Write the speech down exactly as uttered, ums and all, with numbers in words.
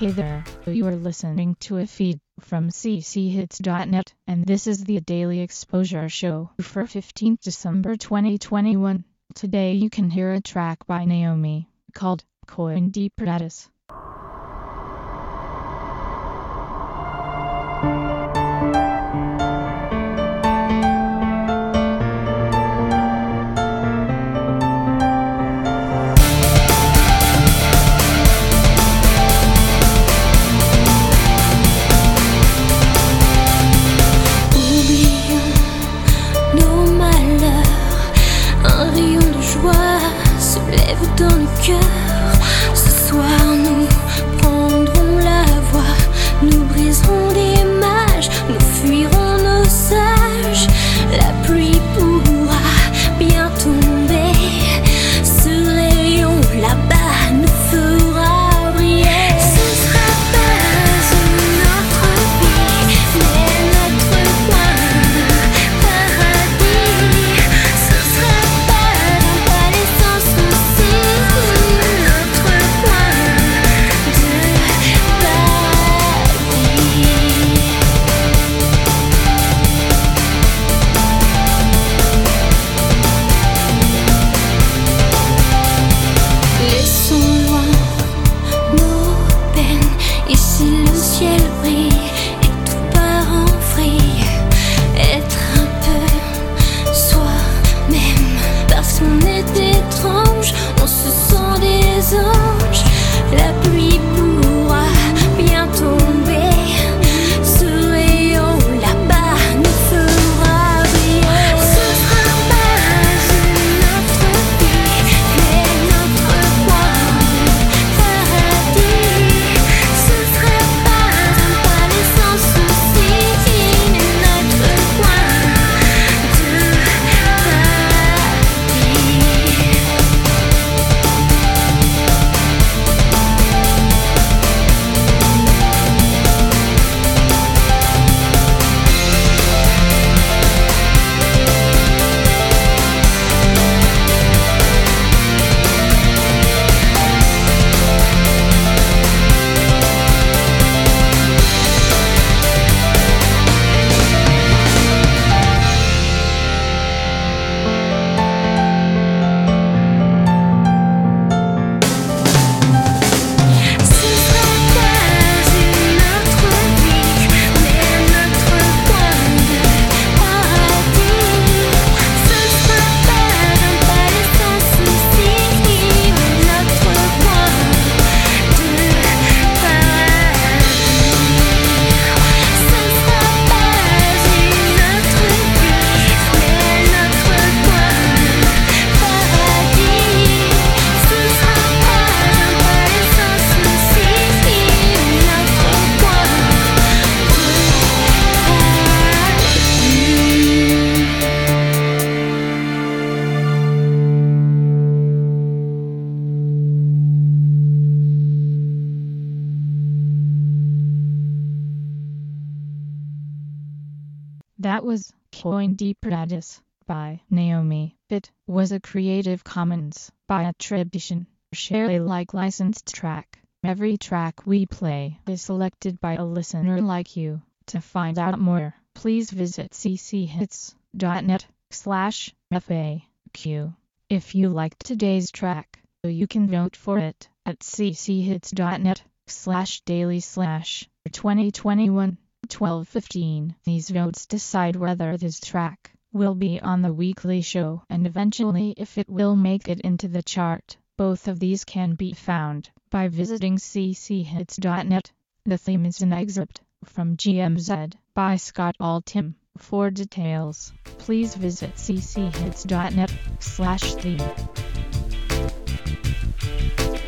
Hey there, you are listening to a feed from c c hits dot net, and this is the Daily Exposure Show for fifteenth December twenty twenty-one. Today you can hear a track by Naomi, called Coin de Pratis. Dans le cœur, ce soir nous prendrons la voie, nous briserons des mages, nous fuirons nos sages. La pluie pourra bien tomber, ce rayon là-bas nous fera briller. Ce sera pas une autre vie, mais notre coin de paradis. Ce sera pas un palais sans soucis. Ici le ciel brille et tout part en vrille. Être un peu soi-même, parce qu'on est étrange, on se sent des anges. La pluie pourra bien tomber, ce rayon là-bas nous fera briller. Ce sera pas une autre vie, mais notre coin de paradis. Ce sera pas un palais sans soucis, mais notre coin de That was Coin de Pratis by Naomi. It was a Creative Commons by attribution, share Alike licensed track. Every track we play is selected by a listener like you. To find out more, please visit c c hits dot net slash F A Q. If you liked today's track, you can vote for it at c c hits dot net slash daily slash twenty twenty-one. twelve fifteen. These votes decide whether this track will be on the weekly show and eventually if it will make it into the chart. Both of these can be found by visiting c c hits dot net. The theme is an excerpt from G M Z by Scott Altham. For details, please visit c c hits dot net slash theme.